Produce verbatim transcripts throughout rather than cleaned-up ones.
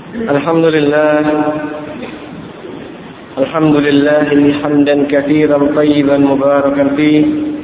الحمد لله الحمد لله حمدا كثيرا طيبا مباركا فيه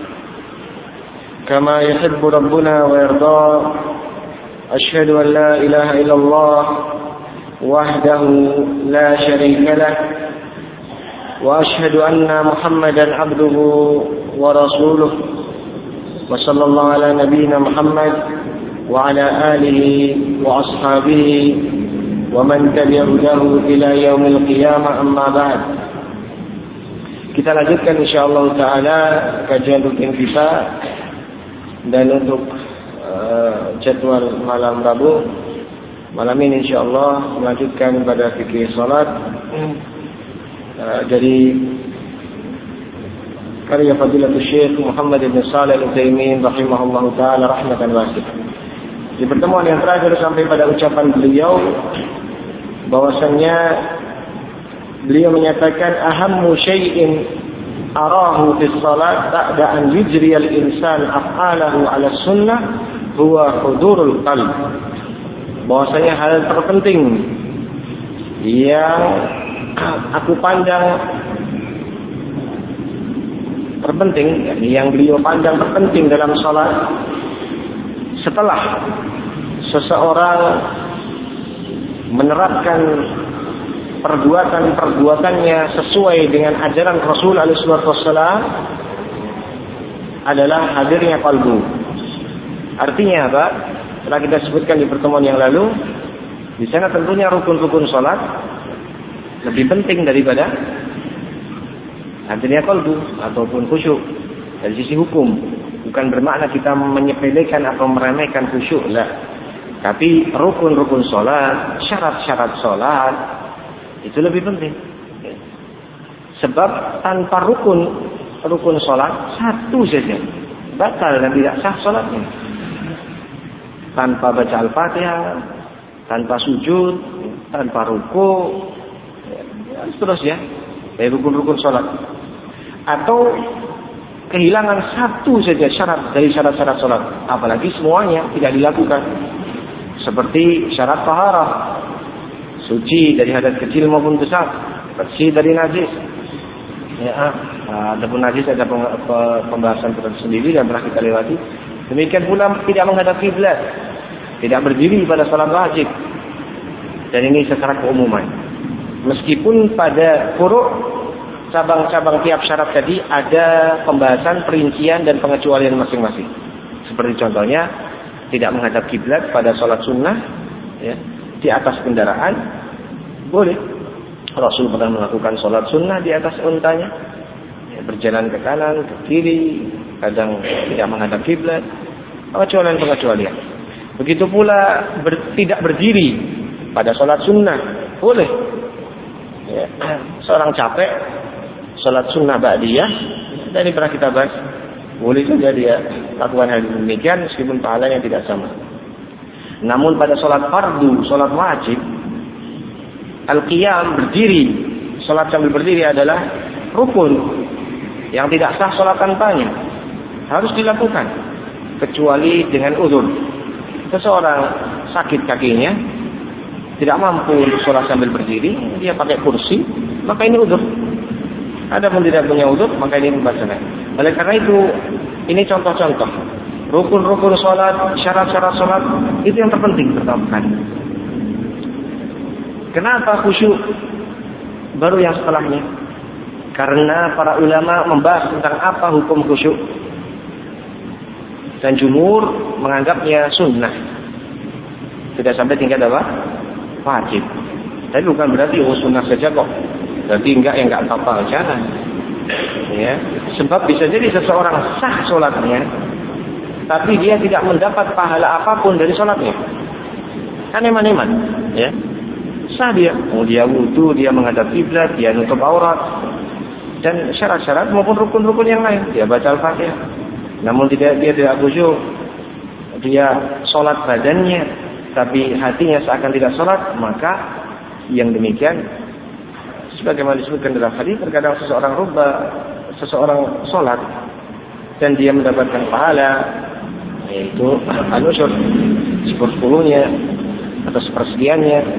كما يحب ربنا ويرضى. أشهد أن لا إله إلا الله وحده لا شريك له وأشهد أن محمدا عبده ورسوله وصلى الله على نبينا محمد وعلى آله وأصحابه ومن تبعه إلى يوم القيامة. أما بعد. Kita lanjutkan insyaallah taala kajian rutin kita, dan untuk uh, jadwal malam Rabu malam ini insyaallah melanjutkan pada fikih salat uh, dari karya Fadilatul Syekh Muhammad bin Shalih Al-Utsaimin rahimahullahu taala rahmatan wasi'ah. Di pertemuan yang terakhir sampai pada ucapan beliau bahwasannya beliau menyatakan ahammu syai'in arahu fi shalat ba'da an yujri al-insan af'alahu 'ala sunnah huwa hudurul qalb. Bahwasanya hal terpenting yang aku pandang terpenting, yang beliau pandang terpenting dalam salat setelah seseorang menerapkan perbuatan-perbuatannya sesuai dengan ajaran Rasul alaihi wasallam adalah hadirnya qalbu. Artinya apa? Setelah kita sebutkan di pertemuan yang lalu, di sana tentunya rukun-rukun salat lebih penting daripada hadirnya qalbu ataupun khusyuk dari sisi hukum. Bukan bermakna kita menyepelekan atau meremehkan khusyuk, lah. Tapi rukun-rukun sholat, syarat-syarat sholat itu lebih penting. Sebab tanpa rukun rukun sholat satu saja batal dan tidak sah sholatnya. Tanpa baca Al-Fatihah, tanpa sujud, tanpa ruku, ya, terus ya dari rukun-rukun sholat. Atau kehilangan satu saja syarat dari syarat-syarat sholat, apalagi semuanya tidak dilakukan, seperti syarat taharah, suci dari hadas kecil maupun besar, bersih dari najis. Ya, adapun najis ada pembahasan tersendiri yang pernah kita lewati. Demikian pula tidak menghadap kiblat, tidak berdiri pada salat wajib, dan ini secara keumuman. Meskipun pada furu' cabang-cabang tiap syarat tadi ada pembahasan, perincian dan pengecualian masing-masing. Seperti contohnya tidak menghadap kiblat pada sholat sunnah, ya, di atas kendaraan boleh. Rasul pernah melakukan sholat sunnah di atas untanya, ya, berjalan ke kanan, ke kiri, kadang tidak menghadap kiblat. Pengecualian-pengecualian. Begitu pula ber, tidak berdiri pada sholat sunnah boleh. Ya, seorang capek salat sunnah ba'diyah, dan ini pernah kita bahas, boleh saja dia lakukan hal demikian meskipun pahalanya tidak sama. Namun pada salat fardu, salat wajib, al-qiyam, berdiri, salat sambil berdiri adalah rukun yang tidak sah salat tanpanya, harus dilakukan kecuali dengan uzur. Seseorang sakit kakinya, tidak mampu untuk salat sambil berdiri, dia pakai kursi, maka ini uzur. Adapun tidak punya uzur, maka ini pembahasannya. Oleh karena itu, ini contoh-contoh rukun-rukun sholat, syarat-syarat sholat itu yang terpenting pertama kali. Kenapa khusyuk baru yang setelahnya? Karena para ulama membahas tentang apa hukum khusyuk, dan jumhur menganggapnya sunnah, tidak sampai tingkat apa? Wajib. Tapi bukan berarti oh sunnah saja kok. Berarti enggak, yang enggak apa-apa jalan. Ya, sebab bisa jadi seseorang sah sholatnya, tapi dia tidak mendapat pahala apapun dari sholatnya. Kan eman-eman, ya. Sah dia, oh dia wudu, dia menghadap kiblat, dia nutup aurat, dan syarat-syarat maupun rukun-rukun yang lain. Dia baca Al-Fatihah. Namun tidak, dia tidak khusyuk. Dia sholat badannya, tapi hatinya seakan tidak sholat, maka yang demikian sebagaimana disebutkan dalam hadis, terkadang seseorang rubah, seseorang sholat dan dia mendapatkan pahala, yaitu al-usyur, sepersepuluhnya atau sepersekiannya,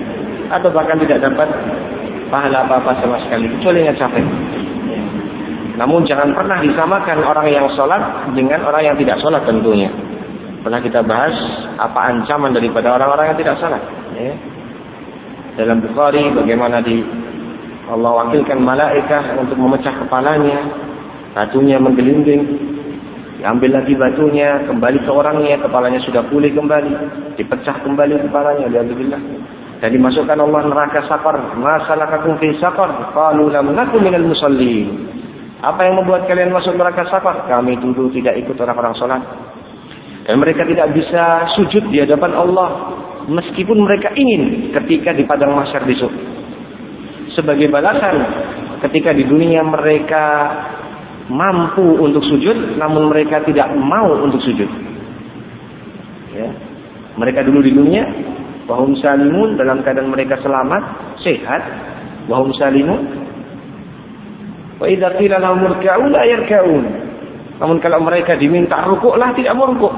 atau bahkan tidak dapat pahala apa-apa sama sekali kecuali yang capek. Namun jangan pernah disamakan orang yang sholat dengan orang yang tidak sholat tentunya. Pernah kita bahas apa ancaman daripada orang-orang yang tidak sholat. Ya. Dalam Bukhari bagaimana di Allah wakilkan malaikat untuk memecah kepalanya, batunya menggelinding, diambil lagi batunya, kembali ke orangnya, kepalanya sudah pulih kembali, dipecah kembali kepalanya, alhamdulillah. Dan dimasukkan Allah neraka Saqar. Ma salakakum fi Saqar? Qalu lam nakum minal musallin. Apa yang membuat kalian masuk neraka Saqar? Kami dulu tidak ikut orang-orang salat. Dan mereka tidak bisa sujud di hadapan Allah meskipun mereka ingin ketika di padang mahsyar besok. Sebagai balasan ketika di dunia mereka mampu untuk sujud namun mereka tidak mau untuk sujud. Ya. Mereka dulu di dunia wahum salimun, dalam keadaan mereka selamat, sehat, wahum salimun. Wa idza qila lahum irka'u la yarka'un. Namun kalau mereka diminta rukuklah tidak mau rukuk.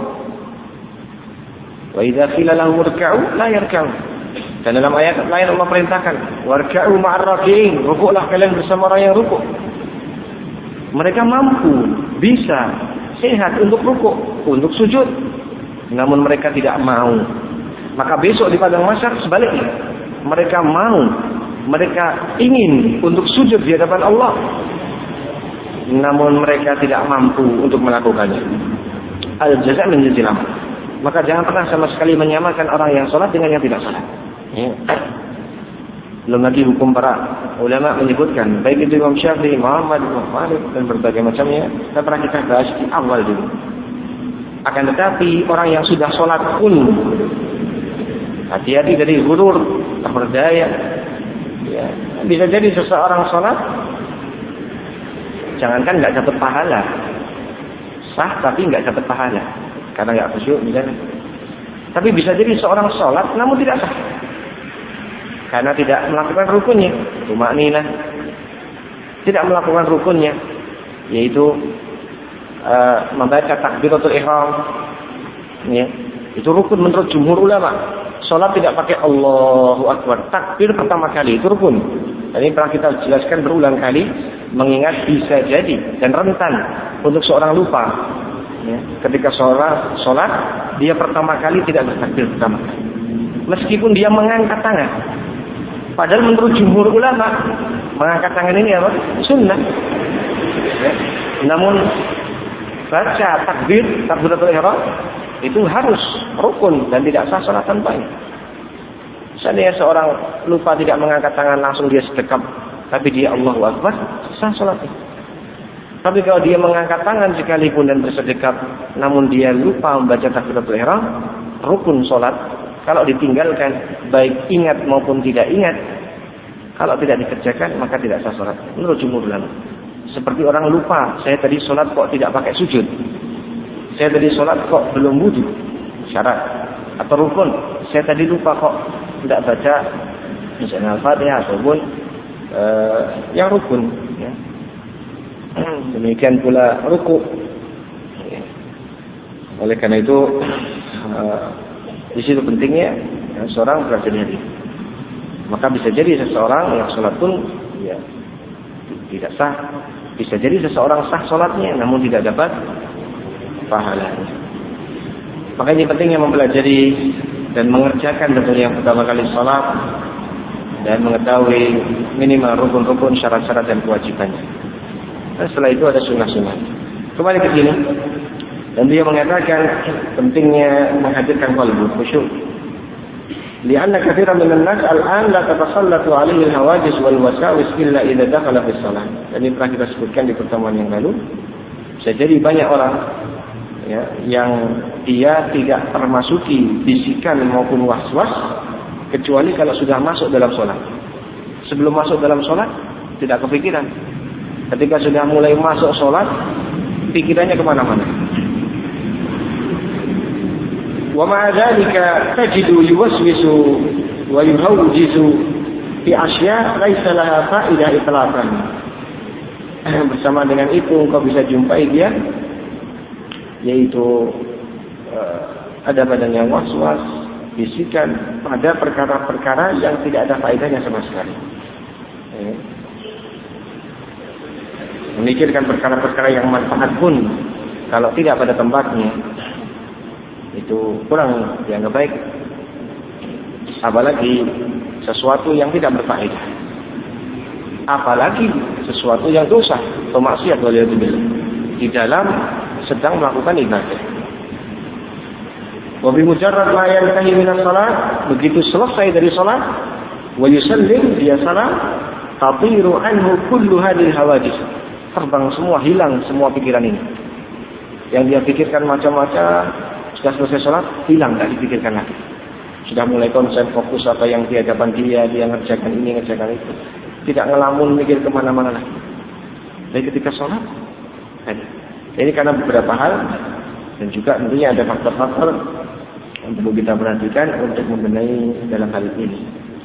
Wa idza qila lahum irka'u la yarka'un. Dan dalam ayat lain Allah perintahkan, warka'u ma'ar raki'in, rukuklah kalian bersama orang yang rukuk. Mereka mampu, bisa, sehat untuk rukuk, untuk sujud. Namun mereka tidak mau. Maka besok di padang mahsyar sebaliknya. Mereka mau, mereka ingin untuk sujud di hadapan Allah. Namun mereka tidak mampu untuk melakukannya. Al-jaza' min jinsil amal. Maka jangan pernah sama sekali menyamakan orang yang sholat dengan yang tidak sholat. Ya. Belum lagi hukum para ulama menyebutkan, baik itu Imam Syafi'i, Muhammad, Imam Malik dan berbagai macamnya. Kita pernah kita bahas di awal dulu. Akan tetapi orang yang sudah sholat pun hati-hati dari ghurur, terperdaya. Ya. Bisa jadi seseorang sholat, jangankan nggak dapat pahala, sah tapi nggak dapat pahala karena nggak khusyuk misalnya. Tapi bisa jadi seorang sholat namun tidak sah karena tidak melakukan rukunnya, tumakninah, tidak melakukan rukunnya, yaitu uh, membaca takbiratul ihram. Ya. Itu rukun menurut jumhur ulama. Sholat tidak pakai Allahu Akbar, takbir pertama kali itu rukun. Dan ini pernah kita jelaskan berulang kali, mengingat bisa jadi dan rentan untuk seorang lupa. Ya. Ketika sholat, sholat dia pertama kali tidak bertakbir pertama kali, meskipun dia mengangkat tangan. Padahal menurut jumhur ulama mengangkat tangan ini apa? Sunnah. Ya. Namun baca takbir, takbiratul ihram itu harus rukun dan tidak sah salat tanpanya. Seandainya seorang lupa tidak mengangkat tangan langsung dia sedekap, tapi dia Allahu Akbar, sah salatnya. Tapi kalau dia mengangkat tangan sekalipun dan bersedekap, namun dia lupa membaca takbiratul ihram, rukun salat. Kalau ditinggalkan, baik ingat maupun tidak ingat, kalau tidak dikerjakan maka tidak sah salat. Menurut jumhur ulama. Seperti orang lupa, saya tadi salat kok tidak pakai sujud. Saya tadi sholat kok belum wudu, syarat atau rukun. Saya tadi lupa kok tidak baca misalnya Al-Fatihah ataupun uh, yang rukun. Ya. Demikian pula ruku. Ya. Oleh karena itu uh, di situ pentingnya ya, seorang berhati-hati. Maka bisa jadi seseorang yang sholat pun ya, tidak sah. Bisa jadi seseorang sah sholatnya namun tidak dapat pahalanya. Maka ini pentingnya mempelajari dan mengerjakan tentunya yang pertama kali salat dan mengetahui minimal rukun-rukun, syarat-syarat dan kewajibannya. Dan setelah itu ada sunnah-sunnah. Kembali ke sini dan dia mengatakan pentingnya menghadirkan qalbu khusyuk. Lianna katsiran minan nas al-an la tatasallatu 'alaihi al-hawajis wal wasawis illa idza dakhala fi shalah. Dan ini pernah kita sebutkan di pertemuan yang lalu. Bisa jadi banyak orang ya, yang dia tidak termasuki bisikan maupun was-was kecuali kalau sudah masuk dalam sholat. Sebelum masuk dalam sholat tidak kepikiran. Ketika sudah mulai masuk sholat pikirannya kemana-mana. Wa ma'a dzalika tajidu yuwaswisu wa yuhawjizu fi asya' laisa laha fa'idah itlaqan. Bersama dengan itu engkau bisa jumpai dia yaitu uh, ada padanya was-was, bisikan pada perkara-perkara yang tidak ada faedahnya sama sekali. Ya. Memikirkan perkara-perkara yang manfaat pun kalau tidak pada tempatnya itu kurang dianggap baik. Apalagi sesuatu yang tidak berfaedah. Apalagi sesuatu yang dosa atau maksiat di dalam sedang melakukan ibadah. Wa bi mujarrad ma yantahi min as-salat, begitu selesai dari salat, wa yusallim dia salam, tatiru anhu kullu hadhihi hawadith. Terbang semua, hilang semua pikiran ini. Yang dia pikirkan macam-macam, sudah selesai salat, hilang, tidak dipikirkan lagi. Sudah mulai konsen fokus apa yang di hadapan dia, dia ngerjakan ini, ngerjakan itu. Tidak ngelamun mikir kemana-mana lagi. Jadi ketika sholat, ini karena beberapa hal dan juga tentunya ada faktor-faktor yang perlu kita perhatikan untuk membenahi dalam hal ini.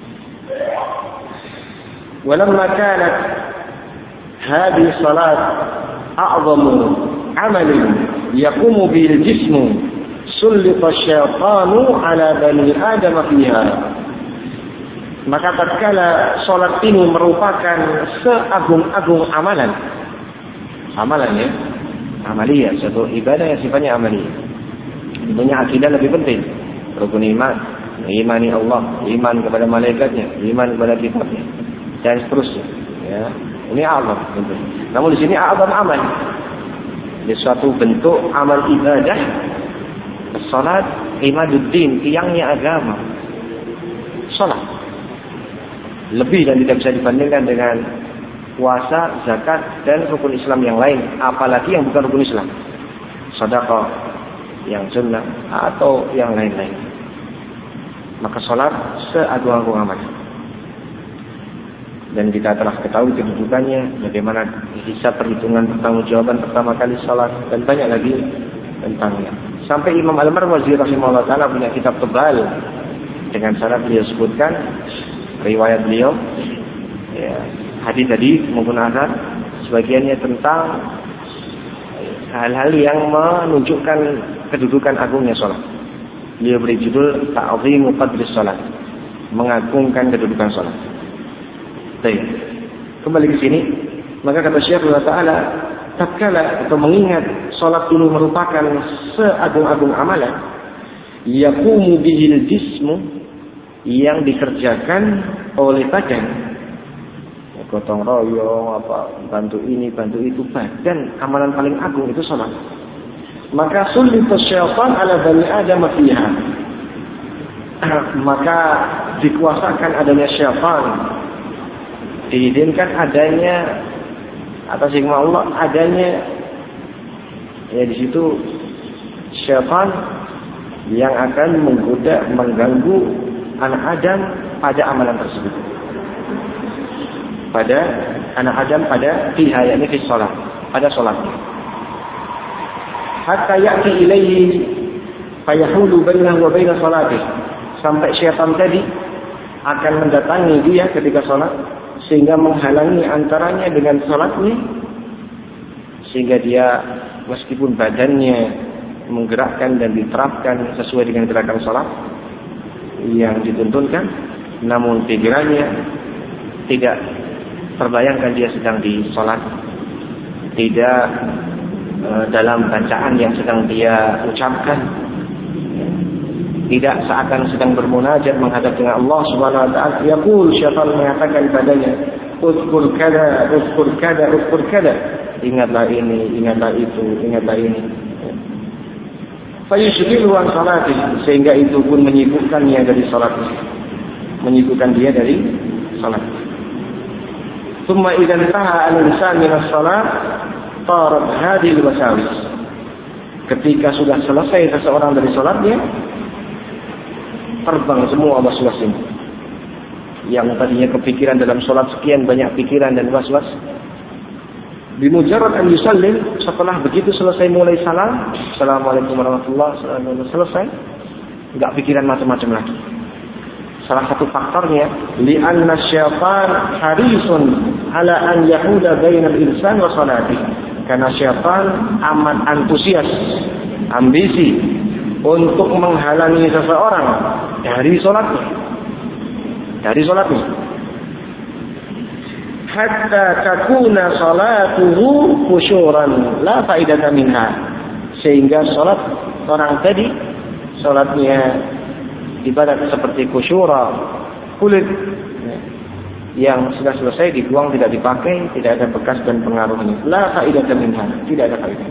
Walamma kanat hadhihi salat a'zamu amalin yaqumu bil jismu sullita syaitanu ala bani adam fiha. Maka tatkala salat ini merupakan seagung-agung amalan. Amalan ya, amaliyah, satu ibadah yang sifatnya amaliyah. Tentunya akidah lebih penting. Rukun iman, mengimani Allah, iman kepada malaikatnya, iman kepada kitabnya, dan seterusnya. Ya, ini a'zam. Namun di sini a'zam amal. Ini suatu bentuk amal ibadah. Salat imaduddin, tiangnya agama. Salat lebih dan tidak bisa dibandingkan dengan puasa, zakat dan rukun Islam yang lain, apalagi yang bukan rukun Islam, sedekah yang sunnah atau yang lain-lain. Maka salat seagung-agung amal. Dan kita telah ketahui kedudukannya, bagaimana hisab perhitungan pertanggungjawaban pertama kali salat dan banyak lagi tentangnya. Sampai Imam Al-Marwazi rahimahullah ta'ala punya kitab tebal dengan syarat beliau sebutkan riwayat beliau, ya, hadis tadi maupun asar, sebagiannya tentang hal-hal yang menunjukkan kedudukan agungnya salat. Beliau beri judul Ta'zimu Qadris Salat, mengagungkan kedudukan salat. Baik, kembali ke sini, maka kata Syekh Allah Ta'ala, tatkala atau mengingat salat ini merupakan seagung-agung amalan, yaqumu bihil jismu, yang dikerjakan oleh badan, gotong royong, apa, bantu ini, bantu itu, badan, amalan paling agung itu salat. Maka sulita syaitan ala bani adam fiha, maka dikuasakan adanya syaitan, diizinkan adanya atas hikmah Allah, adanya ya di situ syaitan yang akan menggoda, mengganggu anak Adam pada amalan tersebut. Pada anak Adam pada fiha, yakni fi shalah, pada salatnya. Hatta ya'ti ilaihi fayahulu bainahu wa baina salatih, sampai syaitan tadi akan mendatangi dia ketika salat, sehingga menghalangi antaranya dengan salatnya, sehingga dia meskipun badannya menggerakkan dan diterapkan sesuai dengan gerakan salat yang dituntunkan, namun pikirannya tidak terbayangkan dia sedang di salat, tidak e, dalam bacaan yang sedang dia ucapkan, tidak seakan sedang bermunajat menghadap dengan Allah Subhanahu wa taala. Yaqul, syaitan mengatakan padanya, "Uzkur kada, uzkur kada, uzkur kada." Ingatlah ini, ingatlah itu, ingatlah ini. Fayushghilu an salatihi, sehingga itu pun menyibukkannya dari salatnya. Menyibukkan dia dari salat. Tsumma idza intaha al-insan min as-salat, tarat hadhihi al-wasawis. Ketika sudah selesai seseorang dari salatnya, terbang semua was-was ini. Yang tadinya kepikiran dalam salat sekian banyak pikiran dan was-was, bimujarrad an yusallim, setelah begitu selesai mulai salam, assalamualaikum warahmatullahi wabarakatuh, selesai, enggak pikiran macam-macam lagi. Salah satu faktornya, li'anna syaitan harisun ala an yahula bainal insan wa salati, karena syaitan amat antusias, ambisi untuk menghalangi seseorang dari sholatnya, dari sholatnya. Hatta takuna salatuhu khusyuran la faidata minha, sehingga sholat orang tadi sholatnya ibarat seperti khusyura, kulit yang sudah selesai dibuang, tidak dipakai, tidak ada bekas dan pengaruhnya. La faidata minha, tidak ada faedah.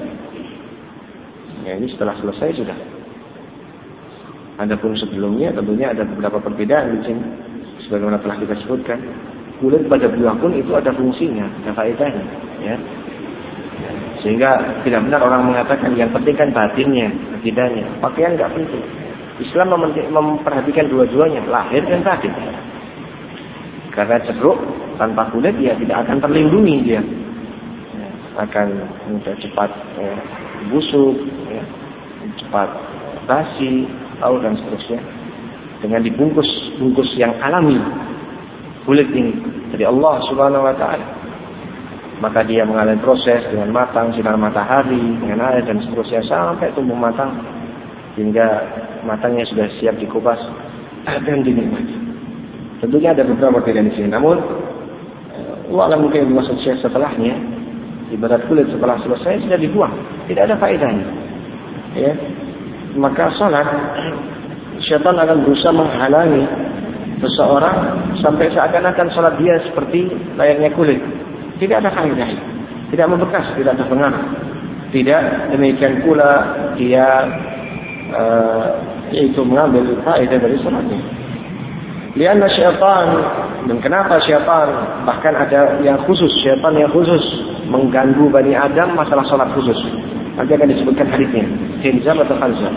Ya, ini setelah selesai sudah. Adapun sebelumnya tentunya ada beberapa perbedaan di sini, sebagaimana telah kita sebutkan. Kulit pada buah pun itu ada fungsinya, ada faedahnya, ya. Sehingga tidak benar orang mengatakan yang penting kan batinnya, akidahnya. Pakaian nggak penting. Islam memperhatikan dua-duanya, lahir dan batin. Karena ceruk tanpa kulit ya tidak akan terlindungi dia, ya, akan mudah cepat ya, busuk, ya, cepat basi, tahu dan seterusnya. Dengan dibungkus bungkus yang alami kulit ini dari Allah Subhanahu Wa Taala, maka dia mengalami proses dengan matang sinar matahari, dengan air dan seterusnya sampai tumbuh matang hingga matangnya sudah siap dikupas dan dinikmati. Tentunya ada beberapa perbedaan di sini. Namun, Allah mungkin dimaksud setelahnya, ibarat kulit setelah selesai sudah dibuang, tidak ada faedahnya. Ya, maka salat, syaitan akan berusaha menghalangi seseorang sampai seakan-akan salat dia seperti layaknya kulit, tidak ada faedahnya, tidak membekas, tidak ada pengaruh. Tidak demikian pula dia uh, yaitu mengambil faedah dari salatnya. Lianna syaitan, dan kenapa syaitan bahkan ada yang khusus, syaitan yang khusus mengganggu Bani Adam masalah salat khusus. Nanti akan disebutkan hadisnya, Hinzam atau Khanzam.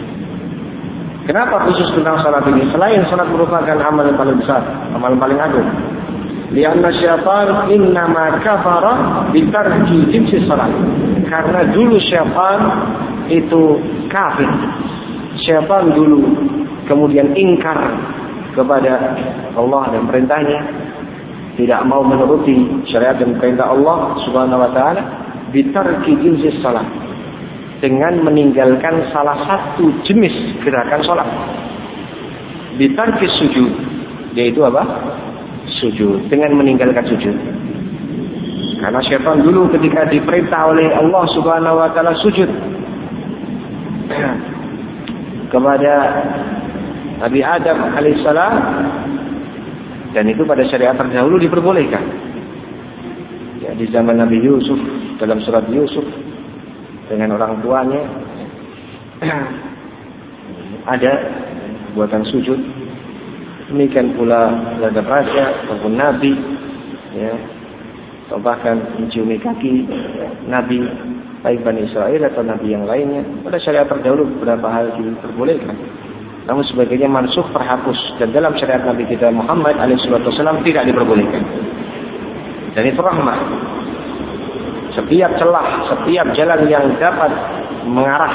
Kenapa khusus tentang salat ini? Selain salat merupakan amal yang paling besar, amal yang paling agung. Lianna syaitan innama kafara bitarki jinsi salat. Karena dulu syaitan itu kafir. Syaitan dulu kemudian ingkar kepada Allah dan perintahnya, tidak mau menuruti syariat dan perintah Allah Subhanahu Wa Taala, bitarki jinsi salat, dengan meninggalkan salah satu jenis gerakan salat. Bitarki sujud, yaitu apa? Sujud, dengan meninggalkan sujud. Karena syaitan dulu ketika diperintah oleh Allah Subhanahu Wa Taala sujud kepada Nabi Adam alaihissalam, dan itu pada syariat terdahulu diperbolehkan. Ya, di zaman Nabi Yusuf, dalam surat Yusuf dengan orang tuanya ada buatan sujud. Demikian pula terhadap raja ataupun nabi, ya, atau bahkan menciumi kaki nabi, baik Bani Israel atau nabi yang lainnya. Pada syariat terdahulu beberapa hal diperbolehkan. Namun sebagainya mansukh, terhapus, dan dalam syariat Nabi kita Muhammad alaihi wasallam tidak diperbolehkan. Dan itu rahmat. Setiap celah, setiap jalan yang dapat mengarah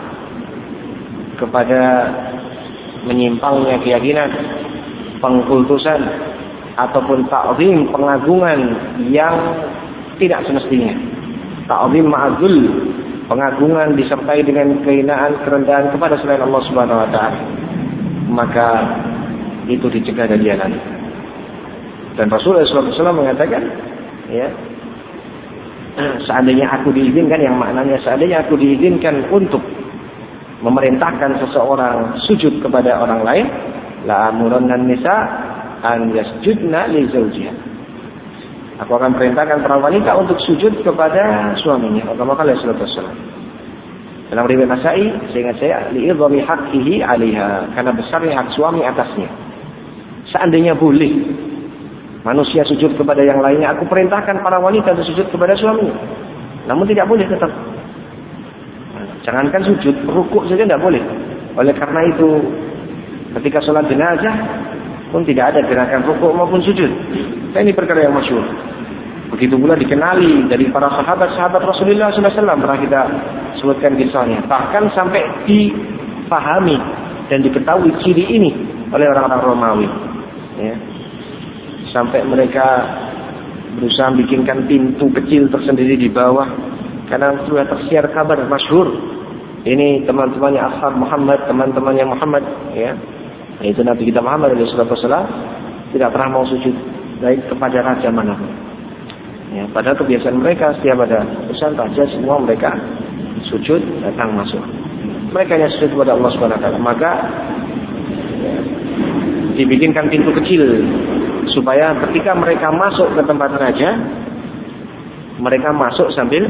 kepada menyimpangnya keyakinan, pengkultusan ataupun ta'zim, pengagungan yang tidak semestinya. Ta'zim ma'adul, pengagungan disertai dengan kehinaan, kerendahan kepada selain Allah Subhanahu Wa Taala, maka itu dicegah dan dihalangi. Dan Rasulullah shallallahu alaihi wasallam mengatakan, ya, seandainya aku diizinkan, yang maknanya seandainya aku diizinkan untuk memerintahkan seseorang sujud kepada orang lain, la amuranna nisa an yasjudna li zawjiha. Aku akan perintahkan para wanita untuk sujud kepada suaminya. Kama qala sallallahu alaihi wasallam. Dalam riwayat Nasa'i, seingat saya, li'idhami haqqihi 'alaiha, karena besarnya hak suami atasnya. Seandainya boleh manusia sujud kepada yang lainnya, aku perintahkan para wanita untuk sujud kepada suaminya. Namun tidak boleh tetap. Jangankan sujud, rukuk saja tidak boleh. Oleh karena itu, ketika sholat jenazah pun tidak ada gerakan rukuk maupun sujud. Nah, ini perkara yang masyhur. Begitu pula dikenali dari para sahabat-sahabat Rasulullah sallallahu alaihi wasallam, pernah kita sebutkan kisahnya. Bahkan sampai dipahami dan diketahui ciri ini oleh orang-orang Romawi. Ya. Sampai mereka berusaha bikinkan pintu kecil tersendiri di bawah, karena sudah tersiar kabar masyhur. Ini teman-temannya Ashab Muhammad, teman-temannya Muhammad, ya, Yaitu Nabi kita Muhammad shallallahu alaihi wasallam tidak pernah mau sujud baik kepada raja manapun. Ya, padahal kebiasaan mereka setiap ada urusan raja semua mereka sujud datang masuk. Mereka hanya sujud kepada Allah subhanahu wa taala. Maka ya, dibikinkan pintu kecil supaya ketika mereka masuk ke tempat raja, mereka masuk sambil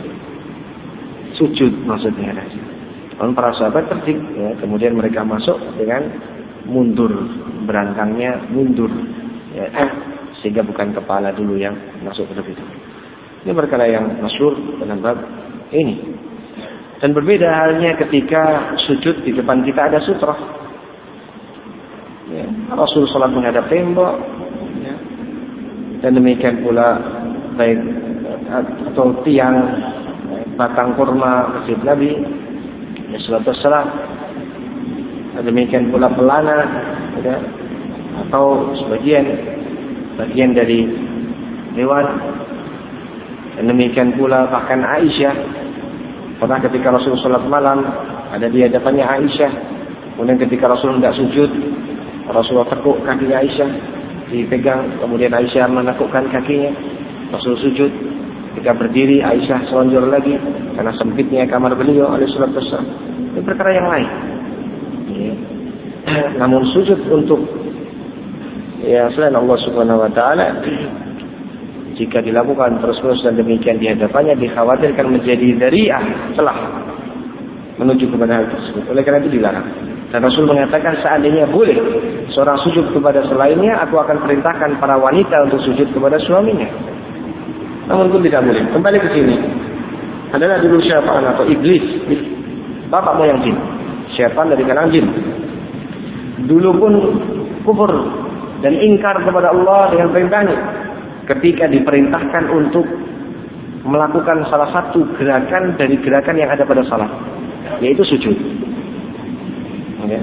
sujud maksudnya raja. Dan para sahabat tertib, ya, kemudian mereka masuk dengan mundur, berangkangnya mundur, ya, sehingga bukan kepala dulu yang masuk ke situ. Ini perkara yang masyhur dalam bab ini. Dan berbeda halnya ketika sujud di depan kita ada sutra. Ya, Rasul salat menghadap tembok, ya, dan demikian pula baik atau tiang batang kurma masjid Nabi ya sallallahu alaihi wasallam, demikian pula pelana ya, atau sebagian bagian dari hewan, dan demikian pula bahkan Aisyah pernah ketika Rasul salat malam ada di hadapannya Aisyah, kemudian ketika Rasul tidak sujud Rasulullah tekuk kaki Aisyah dipegang, kemudian Aisyah menekukkan kakinya, Rasul sujud. Ketika berdiri Aisyah selonjor lagi karena sempitnya kamar beliau alaihi salatu wassalam. Ini perkara yang lain. Ya. Namun sujud untuk ya selain Allah subhanahu wa taala jika dilakukan terus-menerus dan demikian di hadapannya dikhawatirkan menjadi dzari'ah celah menuju kepada hal tersebut. Oleh karena itu dilarang. Dan Rasul mengatakan seandainya boleh seorang sujud kepada selainnya, aku akan perintahkan para wanita untuk sujud kepada suaminya. Namun pun tidak boleh. Kembali ke sini. Adalah dulu syaitan atau iblis, bapak moyang jin. Syaitan dari kalangan jin. Dulu pun kufur dan ingkar kepada Allah dengan perintahnya. Ketika diperintahkan untuk melakukan salah satu gerakan dari gerakan yang ada pada salat, yaitu sujud. Ya.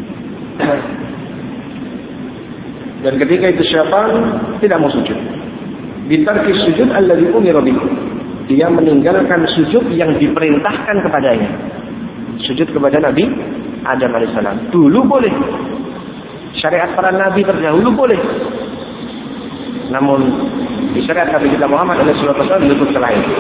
Dan ketika itu syaitan tidak mau sujud. Bitarki sujud alladzi umira bihi. Dia meninggalkan sujud yang diperintahkan kepadanya. Sujud kepada Nabi Adam alaihissalam. Dulu boleh. Syariat para nabi terdahulu boleh. Namun di syariat Nabi kita Muhammad alaihissalam ditutup celah itu.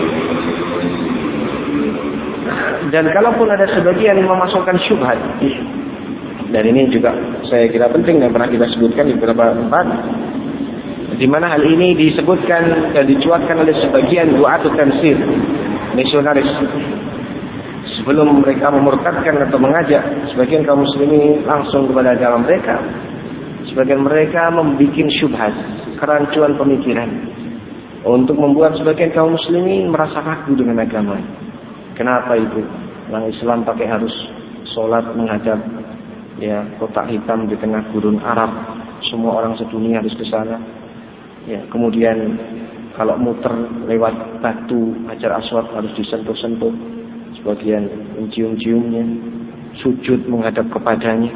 Dan kalaupun ada sebagian yang memasukkan syubhat, dan ini juga saya kira penting dan pernah kita sebutkan di beberapa tempat, di mana hal ini disebutkan dan dicuatkan oleh sebagian du'atul tansir, misionaris. Sebelum mereka memurtadkan atau mengajak sebagian kaum muslimin langsung kepada agama mereka, sebagian mereka membuat syubhat, kerancuan pemikiran untuk membuat sebagian kaum muslimin merasa ragu dengan agama. Kenapa itu? Orang Islam pakai harus sholat menghadap ya kotak hitam di tengah gurun Arab, semua orang sedunia harus ke sana. Ya, kemudian kalau muter lewat batu Hajar Aswad harus disentuh-sentuh, sebagian mencium-ciumnya, sujud menghadap kepadanya.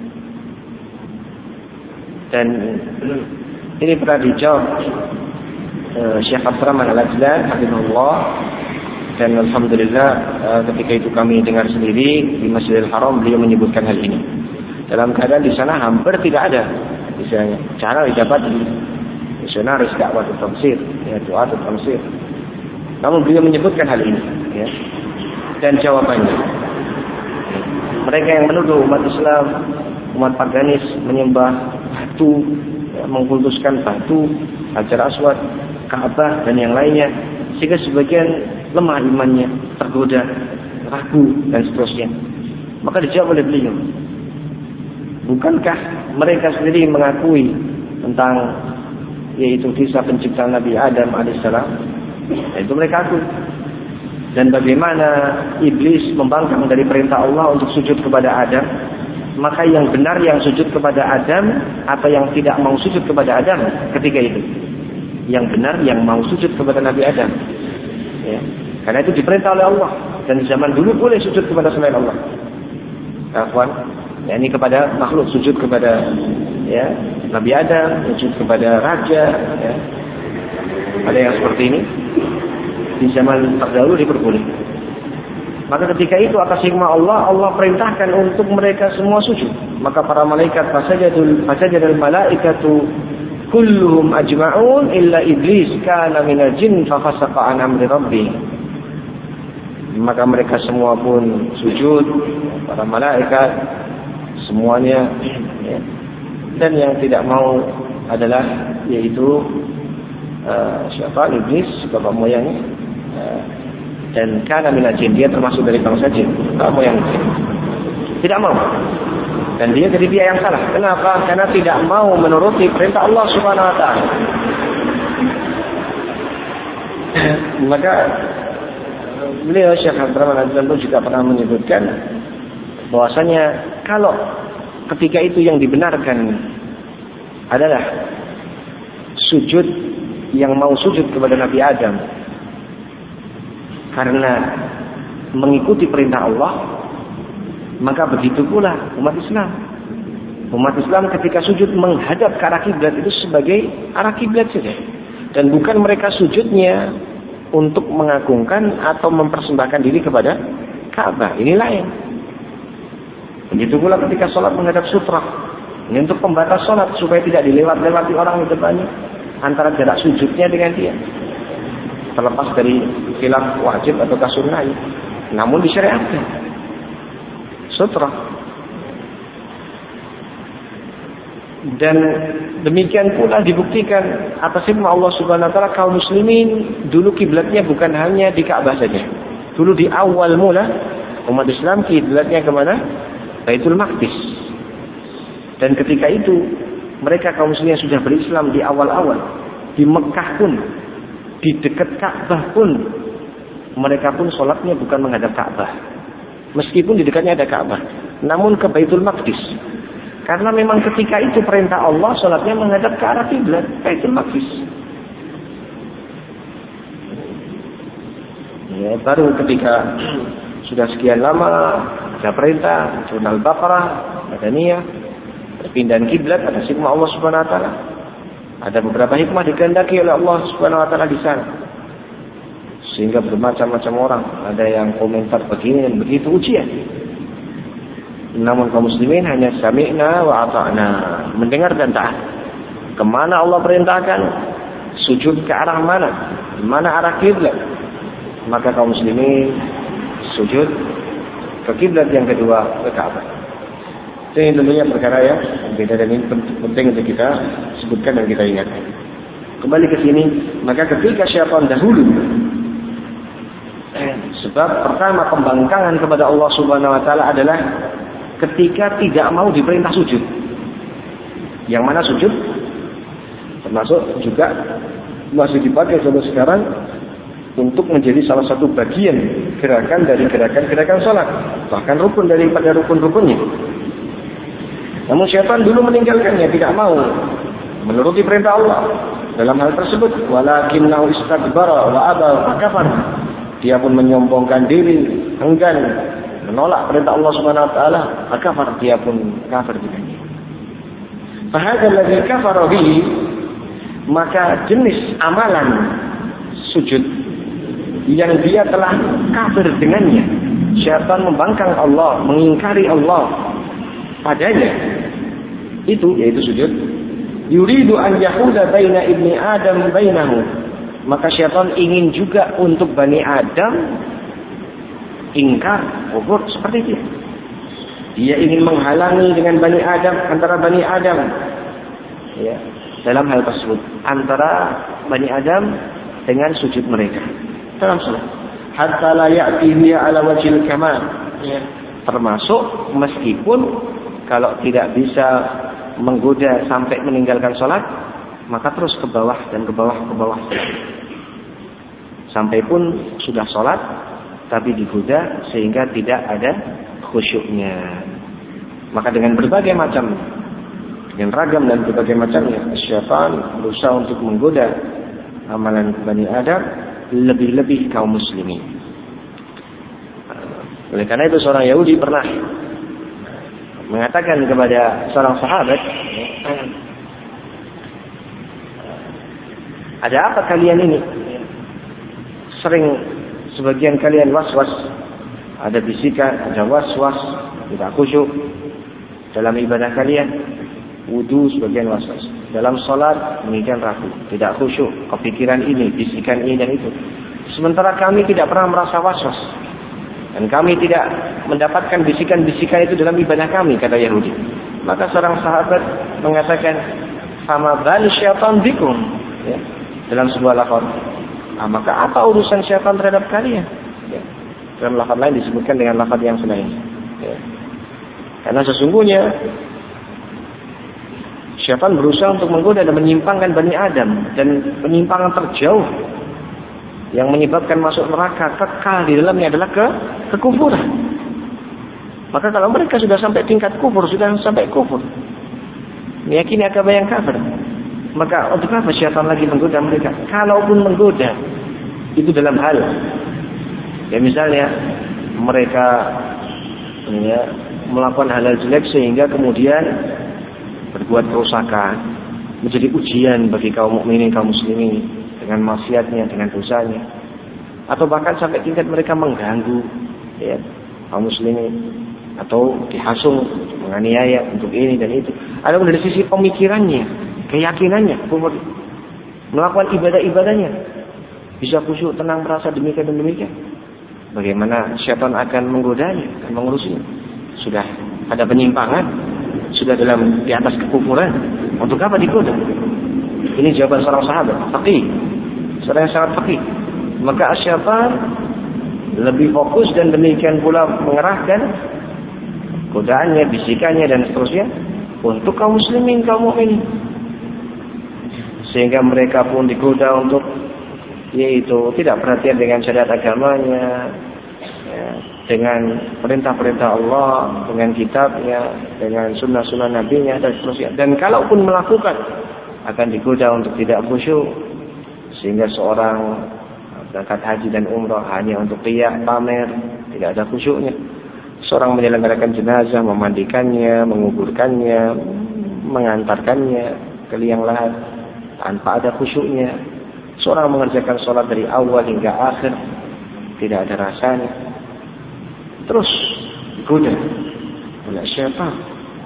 Dan ini pernah dijawab uh, Syekh Abdurrahman Al-Ajlan hafizahullah, dan alhamdulillah uh, ketika itu kami dengar sendiri di Masjidil Haram beliau menyebutkan hal ini. Dalam keadaan di sana hampir tidak ada misalnya cara didapat misionaris dakwah tamsir, ya doa tamsir. Namun beliau menyebutkan hal ini, ya. Dan jawabannya, ya, mereka yang menuduh umat Islam, umat paganis menyembah batu, ya, mengkultuskan batu, Hajar Aswad, Ka'bah dan yang lainnya, sehingga sebagian lemah imannya, tergoda, ragu dan seterusnya. Maka dijawab oleh beliau, bukankah mereka sendiri mengakui tentang yaitu kisah penciptaan Nabi Adam alaihissalam? Itu mereka akui. Dan bagaimana iblis membangkang dari perintah Allah untuk sujud kepada Adam? Maka yang benar yang sujud kepada Adam atau yang tidak mau sujud kepada Adam ketika itu? Yang benar yang mau sujud kepada Nabi Adam. Ya. Karena itu diperintah oleh Allah. Dan di zaman dulu boleh sujud kepada selain Allah. Kawan, ya, ini kepada makhluk, sujud kepada ya Nabi Adam, sujud kepada raja, ya. Ada yang seperti ini di zaman terdahulu diperbolehkan. Maka ketika itu atas hikmah Allah, Allah perintahkan untuk mereka semua sujud. Maka para malaikat fasajadul fasajadul malaikatu kulluhum ajma'un illa iblis kana minal jin fa fasaqa an amri rabbih. Maka mereka semua pun sujud, para malaikat semuanya, ya. Dan yang tidak mau adalah yaitu uh, siapa? Iblis, bapak moyangnya. Uh, dan kana minal jin, dia termasuk dari bangsa jin, bapak moyang jin. Tidak mau. Dan dia jadi dia yang salah. Kenapa? Karena tidak mau menuruti perintah Allah Subhanahu wa taala. Maka beliau Syekh Abdurrahman Al-Jalal juga pernah menyebutkan bahwasanya kalau ketika itu yang dibenarkan adalah sujud yang mau sujud kepada Nabi Adam karena mengikuti perintah Allah, maka begitu pula umat Islam. Umat Islam ketika sujud menghadap ke arah kiblat itu sebagai arah kiblat saja, dan bukan mereka sujudnya untuk mengagungkan atau mempersembahkan diri kepada Ka'bah. Ini lain. Begitu pula ketika sholat menghadap sutra, ini untuk pembatas sholat supaya tidak dilewat-lewati orang di depannya antara jarak sujudnya dengan dia, terlepas dari khilaf wajib atau sunnah, namun disyariatkan sutra. Dan demikian pula dibuktikan atas hikmah Allah Subhanahu wa taala, kaum muslimin dulu kiblatnya bukan hanya di Ka'bah saja. Dulu di awal mula umat Islam kiblatnya kemana? Baitul Maqdis. Dan ketika itu mereka kaum muslimin sudah berislam di awal-awal, di Mekah pun, di dekat Ka'bah pun, mereka pun sholatnya bukan menghadap Ka'bah. Meskipun di dekatnya ada Ka'bah, namun ke Baitul Maqdis. Karena memang ketika itu perintah Allah, sholatnya menghadap ke arah kiblat Baitul Maqdis. Ya, baru ketika sudah sekian lama ada perintah Surah Al-Baqarah, Madaniyah, perpindahan kiblat atas hikmah Allah Subhanahu wa taala. Ada beberapa hikmah dikehendaki oleh Allah Subhanahu wa taala di sana. Sehingga bermacam-macam orang, ada yang komentar begini dan begitu, ujian. Namun kaum muslimin hanya sami'na wa ata'na, mendengar dan taat. Kemana Allah perintahkan, sujud ke arah mana, mana arah kiblat, maka kaum muslimin sujud ke kiblat yang kedua, ke Ka'bah. Ini tentunya perkara yang berbeda, dan ini penting untuk kita sebutkan dan kita ingat. Kembali ke sini, maka ketika syaitan dahulu, eh, sebab pertama pembangkangan kepada Allah Subhanahu wa taala adalah ketika tidak mau diperintah sujud. Yang mana sujud termasuk juga masih dipakai sampai sekarang untuk menjadi salah satu bagian gerakan dari gerakan-gerakan salat, bahkan rukun daripada rukun-rukunnya. Namun syaitan dulu meninggalkannya, tidak mau menuruti perintah Allah dalam hal tersebut. Walakinnahu istakbara wa aba wa kafar. Dia pun menyombongkan diri, enggan menolak perintah Allah Subhanahu wa taala, kafir, dia pun kafir dengannya. Fahadzal ladzi kafara bihi, maka jenis amalan sujud yang dia telah kafir dengannya, syaitan membangkang Allah, mengingkari Allah padanya, itu yaitu sujud. Yuridu an yahuda baina ibni Adam bainahu, maka syaitan ingin juga untuk Bani Adam ingkar, kufur seperti itu. Dia ingin menghalangi dengan Bani Adam, antara Bani Adam, ya, dalam hal tersebut, antara Bani Adam dengan sujud mereka dalam salat. Hatta la ya'tihi ala wajhil kamal, ya, termasuk meskipun kalau tidak bisa menggoda sampai meninggalkan salat, maka terus ke bawah dan ke bawah ke bawah sampai pun sudah salat tapi digoda sehingga tidak ada khusyuknya. Maka dengan berbagai macam, dengan ragam dan berbagai macamnya, syaitan berusaha untuk menggoda amalan Bani Adam, lebih-lebih kaum muslimin. Oleh karena itu seorang Yahudi pernah mengatakan kepada seorang sahabat, ada apa kalian ini? Sering sebagian kalian was-was ada bisikan, ada was-was, tidak khusyuk dalam ibadah kalian. Wudu sebagian was-was. Dalam sholat demikian ragu, tidak khusyuk, kepikiran ini, bisikan ini dan itu. Sementara kami tidak pernah merasa was-was, dan kami tidak mendapatkan bisikan-bisikan itu dalam ibadah kami, kata Yahudi. Maka seorang sahabat mengatakan, "Fama bal syaitan bikum," ya, dalam sebuah lafaz. Nah, maka apa urusan syaitan terhadap kalian? Ya. Dalam lafaz lain disebutkan dengan lafaz yang selain. Ya. Karena sesungguhnya syaitan berusaha untuk menggoda dan menyimpangkan Bani Adam, dan penyimpangan terjauh yang menyebabkan masuk neraka kekal di dalamnya adalah ke kekufuran. Maka kalau mereka sudah sampai tingkat kufur, sudah sampai kufur, meyakini agama yang kafir, maka untuk apa syaitan lagi menggoda mereka? Kalaupun menggoda, itu dalam hal ya misalnya mereka ya, melakukan hal-hal jelek sehingga kemudian berbuat kerusakan, menjadi ujian bagi kaum mukminin, kaum muslimin dengan maksiatnya, dengan dosanya, atau bahkan sampai tingkat mereka mengganggu ya, kaum muslimin, atau dihasung, menganiaya untuk ini dan itu. Ada dari sisi pemikirannya, keyakinannya, melakukan ibadah-ibadahnya, bisa khusyuk, tenang, merasa demikian dan demikian. Bagaimana syaitan akan menggodanya, akan mengurusinya? Sudah ada penyimpangan, sudah dalam di atas kekufuran. Untuk apa digoda? Ini jawaban seorang sahabat, faqih, seorang yang sangat faqih. Maka syaitan lebih fokus dan demikian pula mengerahkan godaannya, bisikannya dan seterusnya untuk kaum muslimin, kaum mukminin, sehingga mereka pun digoda untuk yaitu tidak perhatian dengan syariat agamanya, ya, dengan perintah-perintah Allah, dengan kitabnya, dengan sunnah-sunnah nabinya dan seterusnya. Dan kalaupun melakukan, akan digoda untuk tidak khusyuk, sehingga seorang berangkat haji dan umrah hanya untuk riya, pamer, tidak ada khusyuknya. Seorang menyelenggarakan jenazah, memandikannya, menguburkannya, mengantarkannya ke liang lahat tanpa ada khusyuknya. Seorang mengerjakan sholat dari awal hingga akhir tidak ada rasanya, terus digoda oleh syaitan.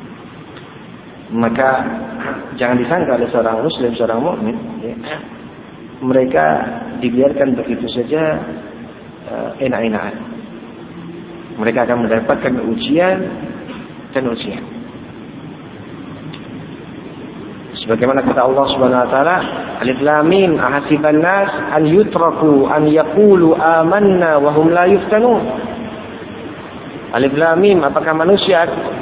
Maka jangan disangka oleh seorang muslim, seorang mukmin, ya, mereka dibiarkan begitu saja uh, enak-enakan. Mereka akan mendapatkan ujian dan ujian. Sebagaimana kata Allah Subhanahu wa taala, Alif Lam Mim, ahasiban nas an yutraku an yaqulu amanna wa hum la yuftanun. Alif Lam Mim, apakah manusia